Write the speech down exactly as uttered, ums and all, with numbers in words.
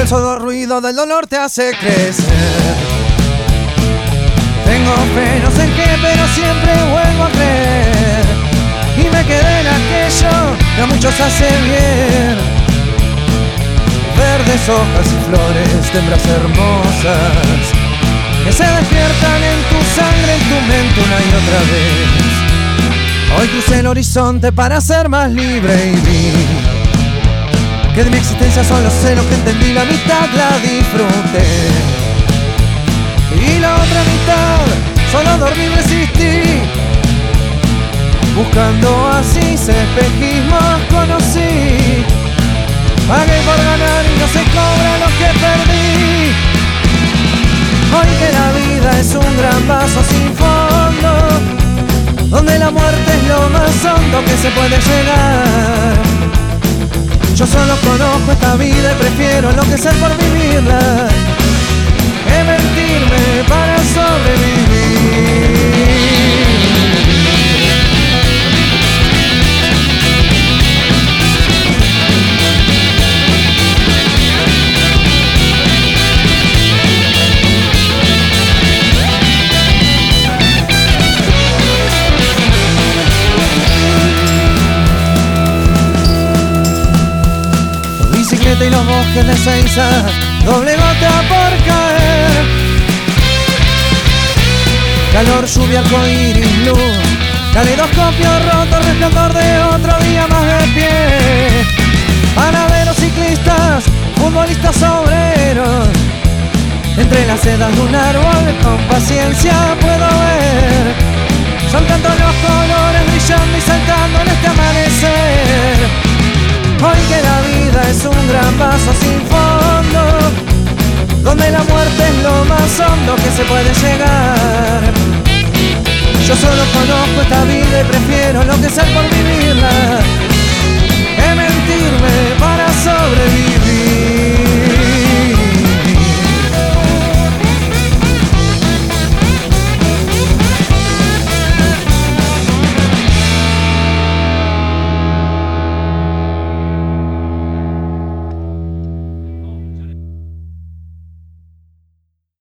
el solo ruido del dolor te hace crecer. Tengo fe, no sé en qué, pero siempre vuelvo a creer. Y me quedé en aquello que a muchos hace bien. Verdes hojas y flores de hembras hermosas que se despiertan en tu sangre, en tu mente una y otra vez. Hoy crucé el horizonte para ser más libre y vi que de mi existencia son los celos que entendí, la mitad la disfruté y la otra mitad solo dormí y resistí. Buscando así espejismos conocí. Pagué por ganar y no se cobra lo que perdí. Hoy que la vida es un gran vaso sin fondo, donde la muerte es lo más hondo que se puede llegar. Yo solo conozco esta vida y prefiero enloquecer por vivirla que mentirme para sobrevivir. Y los bosques de Ezeiza, doble gota por caer. Calor, lluvia, arcoíris, luz, caleidoscopio roto, resplandor de otro día más de pie. Panaderos, ciclistas, futbolistas, obreros, entre las sedas de un árbol con paciencia puedo ver. Son tantos los colores brillando y saltando en este amanecer. Hoy que la vida es un